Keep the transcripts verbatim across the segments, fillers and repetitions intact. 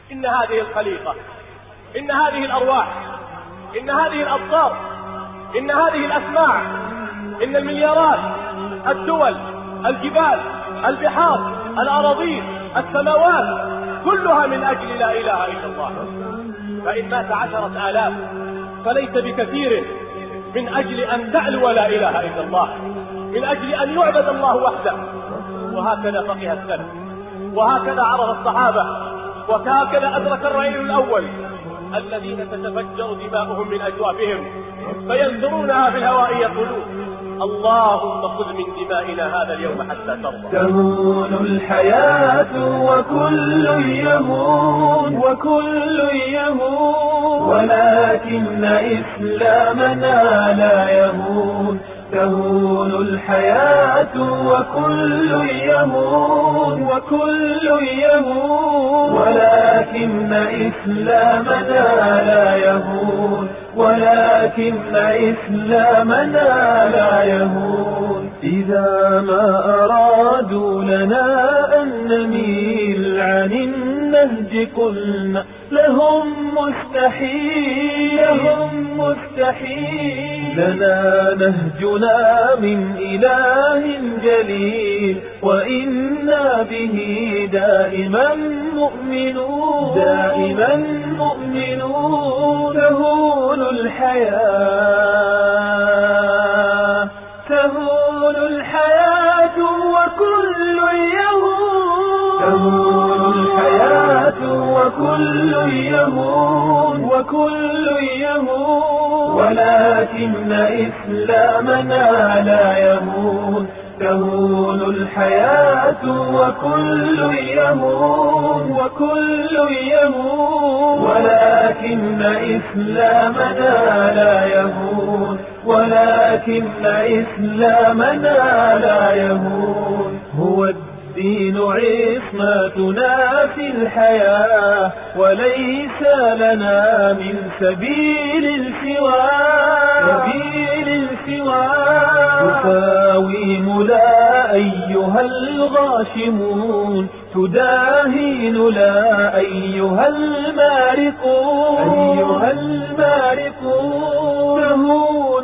إن هذه الخليقة، إن هذه الأرواح، إن هذه الأبصار، إن هذه الأسماع، إن المليارات، الدول، الجبال، البحار، الأراضين، السماوات، كلها من أجل لا إله إلا الله. فإن مات عشرة آلاف فليس بكثير من أجل أن تعلو لا إله إلا الله، من أجل أن يعبد الله وحده. وهكذا فقه السلف، وهكذا عرف الصحابة، وهكذا أدرك الرأي الأول الذين تتفجر دماؤهم من أجوافهم فينثرونها في الهواء يقولون اللهم خذ من دمائنا هذا اليوم حتى ترضى. تهون الحياة وكل يهون وكل يهون، ولكن إسلامنا لا يهون. تهون الحياة وكل يهون وكل يهون، ولكن إسلامنا لا يهون ولكن إسلامنا لا يهون. إذا ما أرادوا لنا أن نميل عن النهج قلنا لهم مستحيل لهم مستحيل. لنا نهجنا من إله جليل، وإنا به دائما مؤمنون دائما مؤمنون. تهون الحياة تهون الحياة وكل يهون تهون الحياة وكل يهون وكل يهون، ولكن إسلامنا لا يهون. تهون الحياة وكل يهون وكل يهون، ولكن إسلامنا لا يهون ولكن إسلامنا لا يهون. هو الدين عصمتنا في الحياة، وليس لنا من سبيل سواه سبيل سواه. تساوم لا أيها الغاشمون، تداهين لا أيها المارقون أيها المارقون. تهون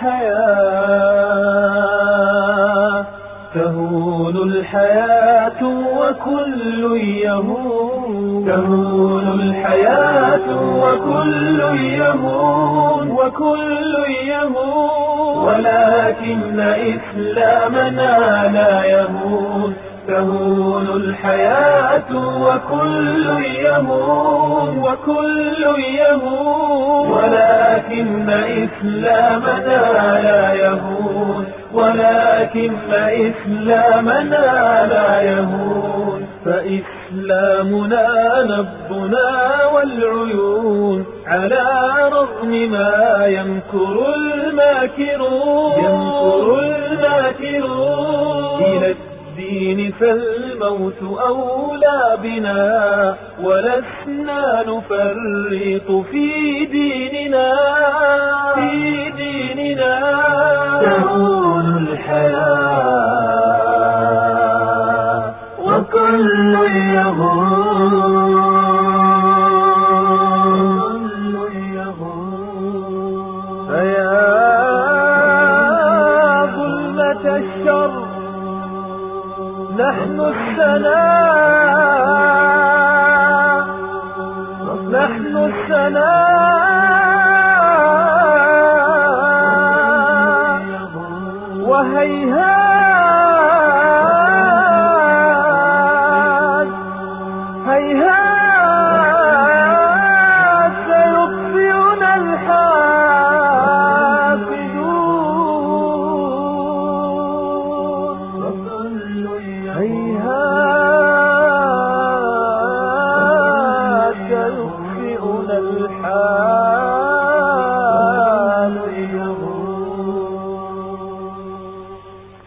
الحياة تهون الحياة وكل يهون تهون الحياة وكل يهون وكل يهون، ولكن إسلامنا لا يهون. تهون الحياة وكل يهون وكل يهون، ولكن إسلامنا لا يهون ولكن إسلامنا لا يهون. فإسلامنا نبضنا والعيون، على رغم ما يمكر الماكرون يمكر الماكرون. إلى الدين فالموت أولى بنا، ولسنا نفرط في ديننا في ديننا. تهون الحياة وكل يهون فيا ظلمة الشر نحن السلام نحن السلام. وهيهات